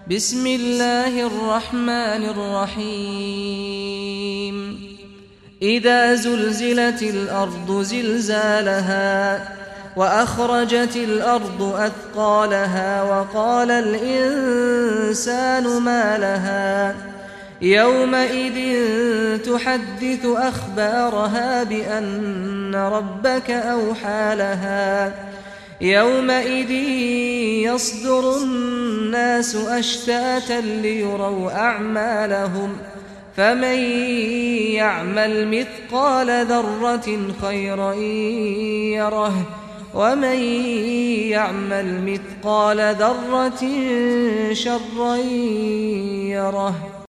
بسم الله الرحمن الرحيم إذا زلزلت الأرض زلزالها وأخرجت الأرض أثقالها وقال الإنسان ما لها يومئذ تحدث أخبارها بأن ربك أوحى لها يومئذ يصدر الناس أشتاتا ليروا أعمالهم فمن يعمل مثقال ذرة خيرا يره ومن يعمل مثقال ذرة شرا يره.